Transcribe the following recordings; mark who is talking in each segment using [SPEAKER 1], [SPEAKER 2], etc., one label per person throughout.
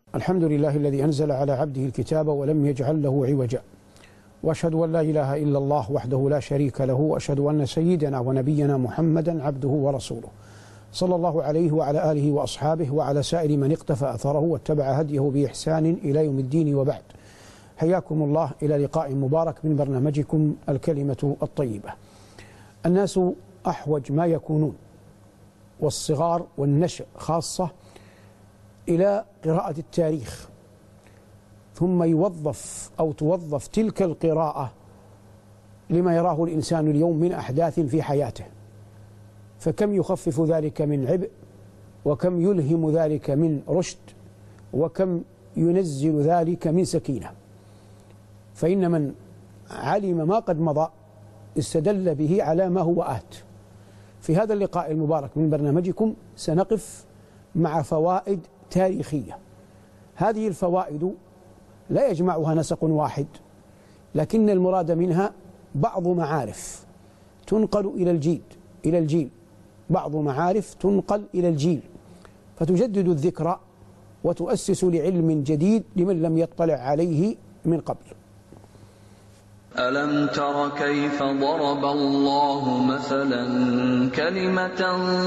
[SPEAKER 1] الحمد لله الذي أنزل على عبده الكتاب ولم يجعل له عوجا، وأشهد أن لا إله إلا الله وحده لا شريك له، وأشهد أن سيدنا ونبينا محمدا عبده ورسوله، صلى الله عليه وعلى آله وأصحابه وعلى سائر من اقتفى أثره واتبع هديه بإحسان إلى يوم الدين، وبعد. حياكم الله إلى لقاء مبارك من برنامجكم الكلمة الطيبة. الناس أحوج ما يكونون، والصغار والنشء خاصة، إلى قراءة التاريخ، ثم يوظف أو توظف تلك القراءة لما يراه الإنسان اليوم من أحداث في حياته، فكم يخفف ذلك من عبء، وكم يلهم ذلك من رشد، وكم ينزل ذلك من سكينة. فإن من علم ما قد مضى استدل به على ما هو آت. في هذا اللقاء المبارك من برنامجكم سنقف مع فوائد تاريخية. هذه الفوائد لا يجمعها نسق واحد، لكن المراد منها بعض معارف تنقل إلى الجيل، بعض معارف تنقل إلى الجيل، فتجدد الذكرى وتؤسس لعلم جديد لمن لم يطلع عليه من قبل.
[SPEAKER 2] ألم تر كيف ضرب الله مثلا كلمة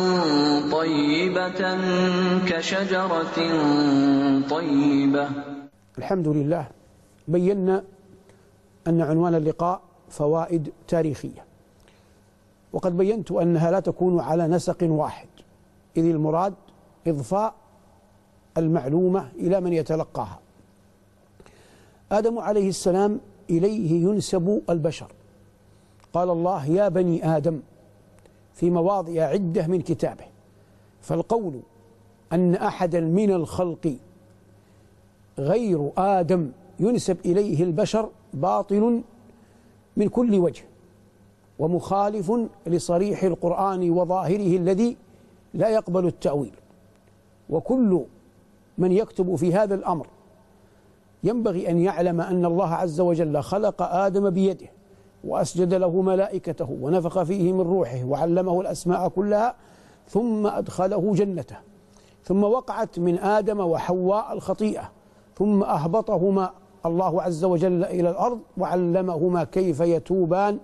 [SPEAKER 2] طيبة كشجرة طيبة.
[SPEAKER 1] الحمد لله، بينا أن عنوان اللقاء فوائد تاريخية، وقد بينت أنها لا تكون على نسق واحد، إذ المراد إضفاء المعلومة إلى من يتلقاها. آدم عليه السلام إليه ينسب البشر. قال الله: يا بني آدم، في مواضع عدة من كتابه. فالقول أن أحدا من الخلق غير آدم ينسب إليه البشر باطل من كل وجه، ومخالف لصريح القرآن وظاهره الذي لا يقبل التأويل. وكل من يكتب في هذا الأمر ينبغي أن يعلم أن الله عز وجل خلق آدم بيده، وأسجد له ملائكته، ونفخ فيه من روحه، وعلمه الأسماء كلها، ثم أدخله جنته، ثم وقعت من آدم وحواء الخطيئة، ثم أهبطهما الله عز وجل إلى الأرض، وعلمهما كيف يتوبان،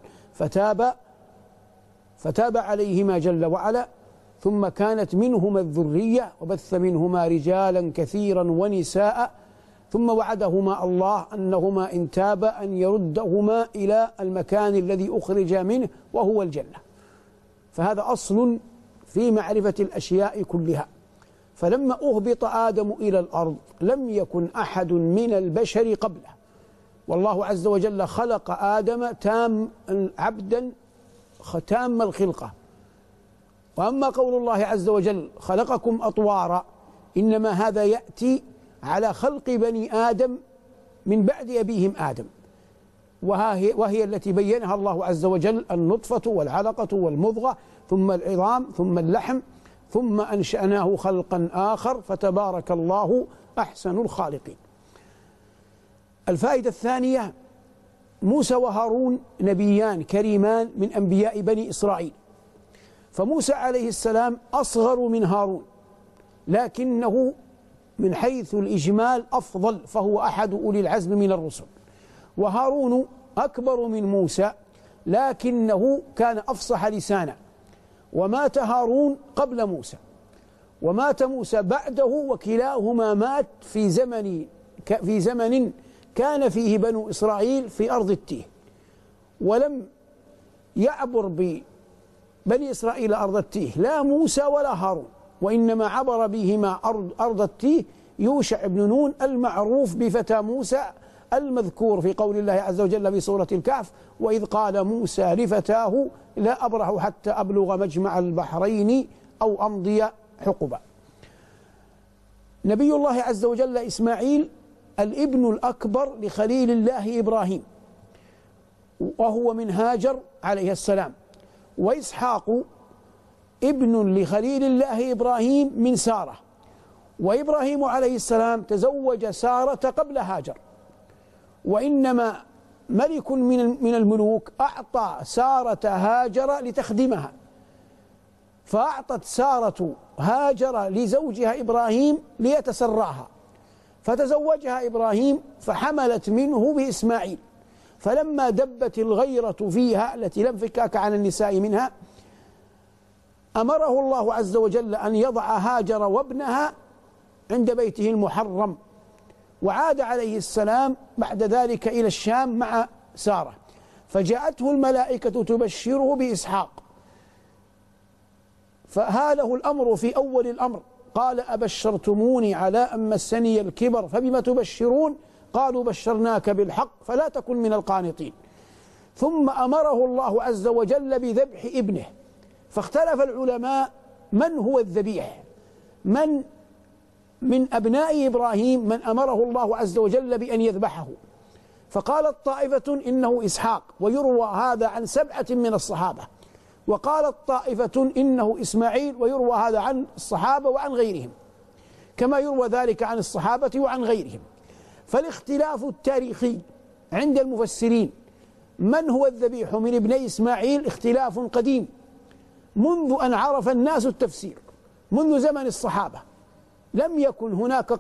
[SPEAKER 1] فتاب عليهما جل وعلا، ثم كانت منهما الذرية، وبث منهما رجالا كثيرا ونساء، ثم وعدهما الله أنهما إن تابا أن يردهما إلى المكان الذي أخرج منه وهو الجنة. فهذا أصل في معرفة الأشياء كلها. فلما أهبط آدم إلى الأرض لم يكن أحد من البشر قبله، والله عز وجل خلق آدم عبدا تام الخلقة. وأما قول الله عز وجل: خلقكم أطوارا، إنما هذا يأتي على خلق بني آدم من بعد أبيهم آدم، وهي التي بينها الله عز وجل: النطفة والعلقة والمضغة، ثم العظام، ثم اللحم، ثم أنشأناه خلقا آخر، فتبارك الله أحسن الخالقين. الفائدة الثانية: موسى وهارون نبيان كريمان من أنبياء بني إسرائيل. فموسى عليه السلام أصغر من هارون، لكنه من حيث الإجمال أفضل، فهو أحد أولي العزم من الرسل. وهارون أكبر من موسى، لكنه كان أفصح لسانا. ومات هارون قبل موسى، ومات موسى بعده، وكلاهما مات في زمن كان فيه بنو إسرائيل في أرض التيه، ولم يعبر بني إسرائيل أرض التيه لا موسى ولا هارون، وإنما عبر بهما أرض التيه يوشع بن نون المعروف بفتى موسى، المذكور في قول الله عز وجل في سورة الكهف: وإذ قال موسى لفتاه لا أبرح حتى أبلغ مجمع البحرين أو أمضي حقبا. نبي الله عز وجل إسماعيل الابن الأكبر لخليل الله إبراهيم، وهو من هاجر عليه السلام. وإسحاق ابن لخليل الله إبراهيم من سارة، وإبراهيم عليه السلام تزوج سارة قبل هاجر. وإنما ملك من الملوك أعطى سارة هاجر لتخدمها، فأعطت سارة هاجر لزوجها إبراهيم ليتسراها، فتزوجها إبراهيم فحملت منه بإسماعيل. فلما دبت الغيرة فيها التي لا انفكاك عن النساء منها أمره الله عز وجل أن يضع هاجر وابنها عند بيته المحرم، وعاد عليه السلام بعد ذلك إلى الشام مع سارة، فجاءته الملائكة تبشره بإسحاق. فهاله الأمر في أول الأمر، قال أبشرتموني على أن مسني الكبر فبم تبشرون؟ قالوا بشرناك بالحق فلا تكن من القانطين. ثم أمره الله عز وجل بذبح ابنه، فاختلف العلماء من هو الذبيح، من أبناء إبراهيم من أمره الله عز وجل بأن يذبحه. فقالت طائفة إنه إسحاق، ويروى هذا عن 7 من الصحابة، وقالت طائفة إنه إسماعيل، ويروى هذا عن الصحابة وعن غيرهم، كما يروى ذلك عن الصحابة وعن غيرهم. فالاختلاف التاريخي عند المفسرين من هو الذبيح من ابني إسماعيل اختلاف قديم، منذ أن عرف الناس التفسير، منذ زمن الصحابة لم يكن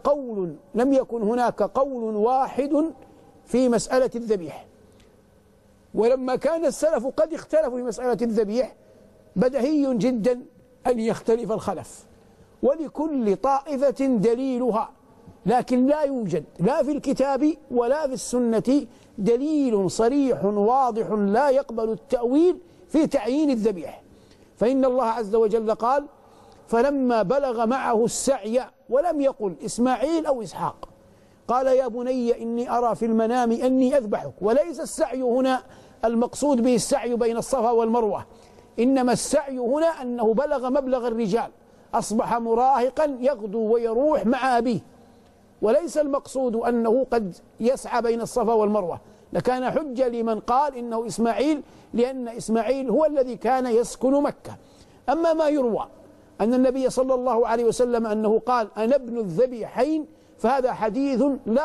[SPEAKER 1] هناك قول واحد في مسألة الذبيح. ولما كان السلف قد اختلفوا في مسألة الذبيح بديهي جدا أن يختلف الخلف، ولكل طائفة دليلها، لكن لا يوجد لا في الكتاب ولا في السنة دليل صريح واضح لا يقبل التأويل في تعيين الذبيح. فإن الله عز وجل قال فلما بلغ معه السعي، ولم يقل إسماعيل أو إسحاق، قال يا بني إني أرى في المنام أني أذبحك. وليس السعي هنا المقصود به السعي بين الصفا والمروة، إنما السعي هنا أنه بلغ مبلغ الرجال، أصبح مراهقا يغدو ويروح مع أبيه، وليس المقصود أنه قد يسعى بين الصفا والمروة. لكان حجة لمن قال إنه إسماعيل، لأن إسماعيل هو الذي كان يسكن مكة. أما ما يروى أن النبي صلى الله عليه وسلم أنه قال أنا ابن الذبيحين، فهذا حديث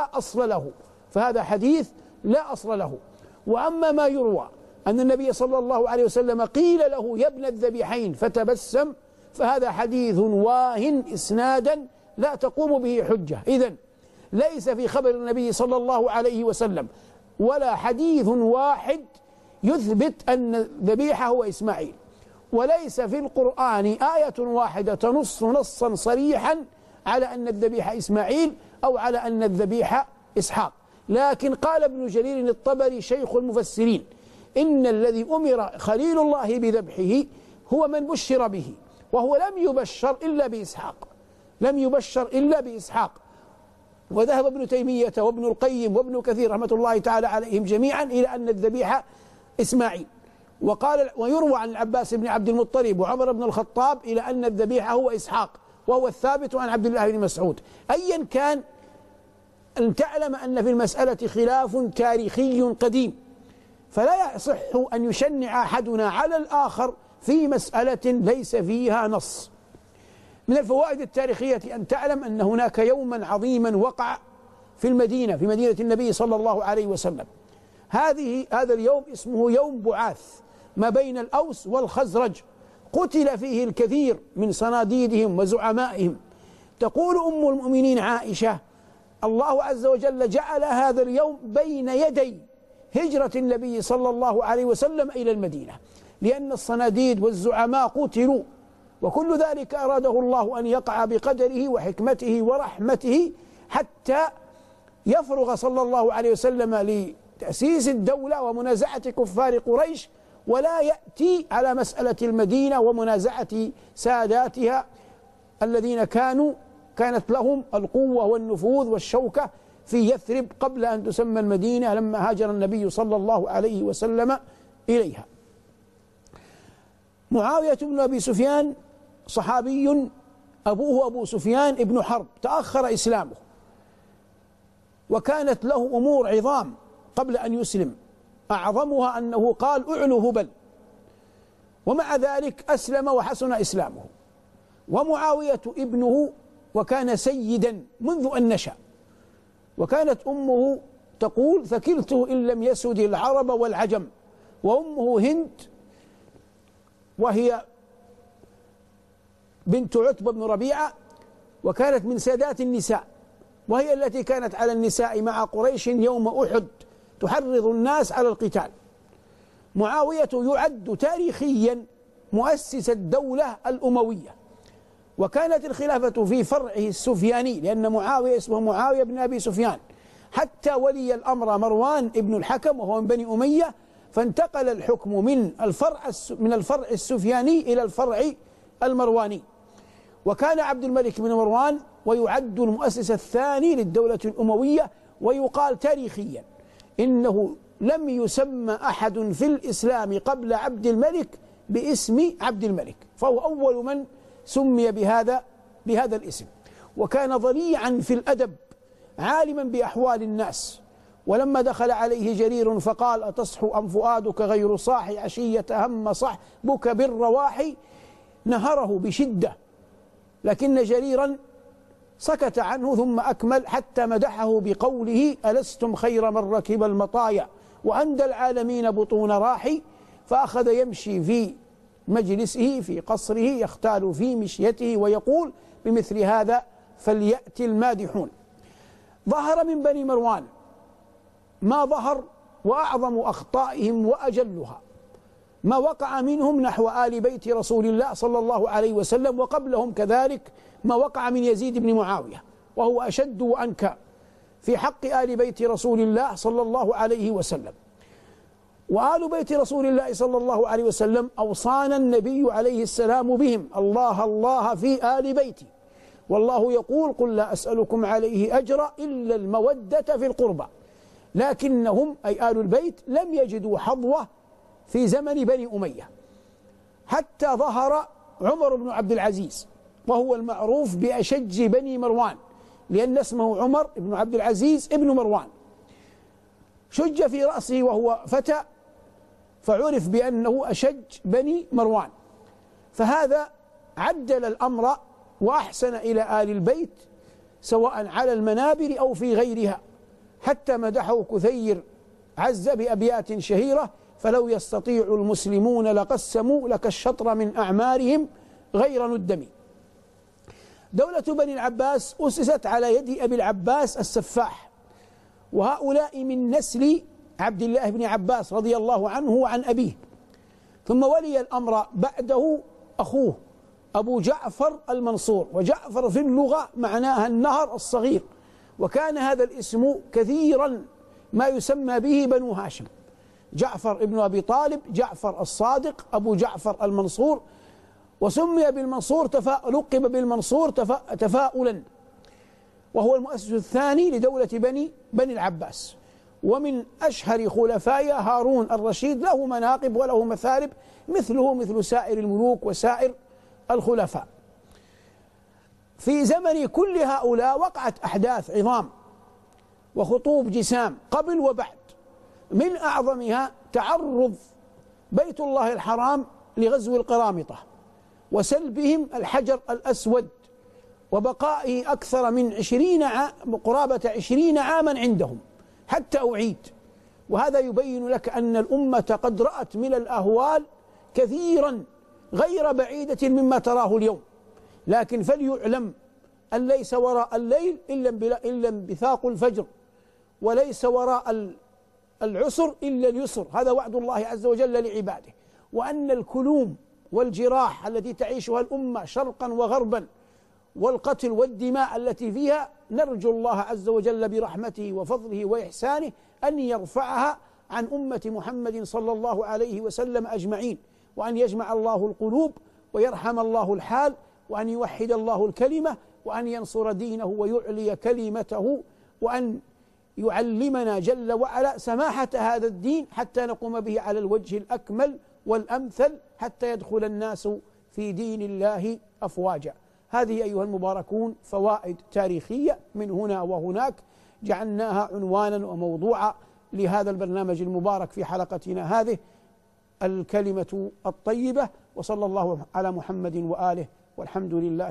[SPEAKER 1] لا أصل له. وأما ما يروى أن النبي صلى الله عليه وسلم قيل له يا ابن الذبيحين فتبسم، فهذا حديث واهن إسنادا لا تقوم به حجة. إذن ليس في خبر النبي صلى الله عليه وسلم ولا حديث واحد يثبت أن الذبيح هو إسماعيل، وليس في القرآن آية واحدة تنص نصا صريحا على أن الذبيح إسماعيل أو على أن الذبيح إسحاق. لكن قال ابن جرير الطبري شيخ المفسرين إن الذي أمر خليل الله بذبحه هو من بشر به، وهو لم يبشر إلا بإسحاق. وذهب ابن تيمية وابن القيم وابن كثير رحمة الله تعالى عليهم جميعا إلى أن الذبيح إسماعيل. ويروى عن العباس بن عبد المطلب وعمر بن الخطاب إلى أن الذبيح هو إسحاق، وهو الثابت عن عبد الله بن مسعود. أيا كان، أن تعلم أن في المسألة خلاف تاريخي قديم، فلا يصح أن يشنع أحدنا على الآخر في مسألة ليس فيها نص. من الفوائد التاريخية أن تعلم أن هناك يوما عظيما وقع في مدينة النبي صلى الله عليه وسلم. هذا اليوم اسمه يوم بعاث ما بين الأوس والخزرج، قتل فيه الكثير من صناديدهم وزعمائهم. تقول أم المؤمنين عائشة الله عز وجل جعل هذا اليوم بين يدي هجرة النبي صلى الله عليه وسلم إلى المدينة، لأن الصناديد والزعماء قتلوا، وكل ذلك أراده الله أن يقع بقدره وحكمته ورحمته حتى يفرغ صلى الله عليه وسلم لتأسيس الدولة ومنازعة كفار قريش، ولا يأتي على مسألة المدينة ومنازعة ساداتها الذين كانت لهم القوة والنفوذ والشوكة في يثرب قبل أن تسمى المدينة لما هاجر النبي صلى الله عليه وسلم إليها. معاوية بن أبي سفيان صحابي، أبوه أبو سفيان ابن حرب، تأخر إسلامه وكانت له أمور عظام قبل أن يسلم، أعظمها أنه قال أعلو هبل، ومع ذلك أسلم وحسن إسلامه. ومعاوية ابنه وكان سيدا منذ أن نشأ، وكانت أمه تقول ثكلته إن لم يسد العرب والعجم. وأمه هند وهي بنت عتبة بن ربيعة، وكانت من سادات النساء، وهي التي كانت على النساء مع قريش يوم أحد تحرض الناس على القتال. معاوية يعد تاريخيا مؤسس الدولة الأموية، وكانت الخلافة في فرعه السفياني، لأن معاوية اسمه معاوية بن أبي سفيان، حتى ولي الأمر مروان ابن الحكم وهو من بني أمية، فانتقل الحكم من الفرع السفياني إلى الفرع المرواني. وكان عبد الملك بن مروان ويعد المؤسس الثاني للدولة الأموية، ويقال تاريخيا إنه لم يسمى أحد في الإسلام قبل عبد الملك باسم عبد الملك، فهو أول من سمي بهذا الاسم. وكان ضليعا في الأدب، عالما بأحوال الناس. ولما دخل عليه جرير فقال: أتصحو أم فؤادك غير صاحي عشية هم صحبك بالرواحي، نهره بشدة، لكن جريرا سكت عنه ثم أكمل حتى مدحه بقوله: ألستم خير من ركب المطايا وأندى العالمين بطون راحي. فأخذ يمشي في مجلسه في قصره يختال في مشيته ويقول بمثل هذا فليأتي المادحون. ظهر من بني مروان ما ظهر، وأعظم أخطائهم وأجلها ما وقع منهم نحو آل بيت رسول الله صلى الله عليه وسلم، وقبلهم كذلك ما وقع من يزيد بن معاوية، وهو أشد وأنكى في حق آل بيت رسول الله صلى الله عليه وسلم. وآل بيت رسول الله صلى الله عليه وسلم أوصانا النبي عليه السلام بهم: الله الله في آل بيتي، والله يقول: قل لا أسألكم عليه أجرا إلا المودة في القربى. لكنهم أي آل البيت لم يجدوا حظوة في زمن بني أمية، حتى ظهر عمر بن عبد العزيز، وهو المعروف بأشج بني مروان، لأن اسمه عمر بن عبد العزيز ابن مروان. شج في رأسه وهو فتى، فعرف بأنه أشج بني مروان. فهذا عدل الأمر وأحسن إلى آل البيت سواء على المنابر أو في غيرها، حتى مدحه كثير عز بأبيات شهيرة: فلو يستطيع المسلمون لقسموا لك الشطر من أعمارهم غير ندم. دولة بني العباس أسست على يد أبي العباس السفاح، وهؤلاء من نسل عبد الله بن عباس رضي الله عنه وعن أبيه. ثم ولي الأمر بعده أخوه أبو جعفر المنصور، وجعفر في اللغة معناها النهر الصغير، وكان هذا الاسم كثيرا ما يسمى به بنو هاشم: جعفر ابن أبي طالب، جعفر الصادق، أبو جعفر المنصور. وسمي بالمنصور لقب بالمنصور تفاؤلا، وهو المؤسس الثاني لدولة بني العباس. ومن أشهر خلفائها هارون الرشيد، له مناقب وله مثالب مثله مثل سائر الملوك وسائر الخلفاء. في زمن كل هؤلاء وقعت أحداث عظام وخطوب جسام قبل وبعد، من أعظمها تعرض بيت الله الحرام لغزو القرامطة وسلبهم الحجر الأسود، وبقائه أكثر من قرابة 20 عاما عندهم حتى أعيد. وهذا يبين لك أن الأمة قد رأت من الأهوال كثيرا غير بعيدة مما تراه اليوم، لكن فليعلم أن ليس وراء الليل إلا انبثاق الفجر، وليس وراء العسر إلا اليسر، هذا وعد الله عز وجل لعباده. وأن الكلوم والجراح التي تعيشها الأمة شرقا وغربا والقتل والدماء التي فيها، نرجو الله عز وجل برحمته وفضله وإحسانه أن يرفعها عن أمة محمد صلى الله عليه وسلم أجمعين، وأن يجمع الله القلوب ويرحم الله الحال، وأن يوحد الله الكلمة، وأن ينصر دينه ويعلي كلمته، وأن يعلمنا جل وعلا سماحة هذا الدين حتى نقوم به على الوجه الأكمل والأمثل، حتى يدخل الناس في دين الله أفواجا. هذه أيها المباركون فوائد تاريخية من هنا وهناك جعلناها عنوانا وموضوعا لهذا البرنامج المبارك في حلقتنا هذه، الكلمة الطيبة. وصلى الله على محمد وآله، والحمد لله.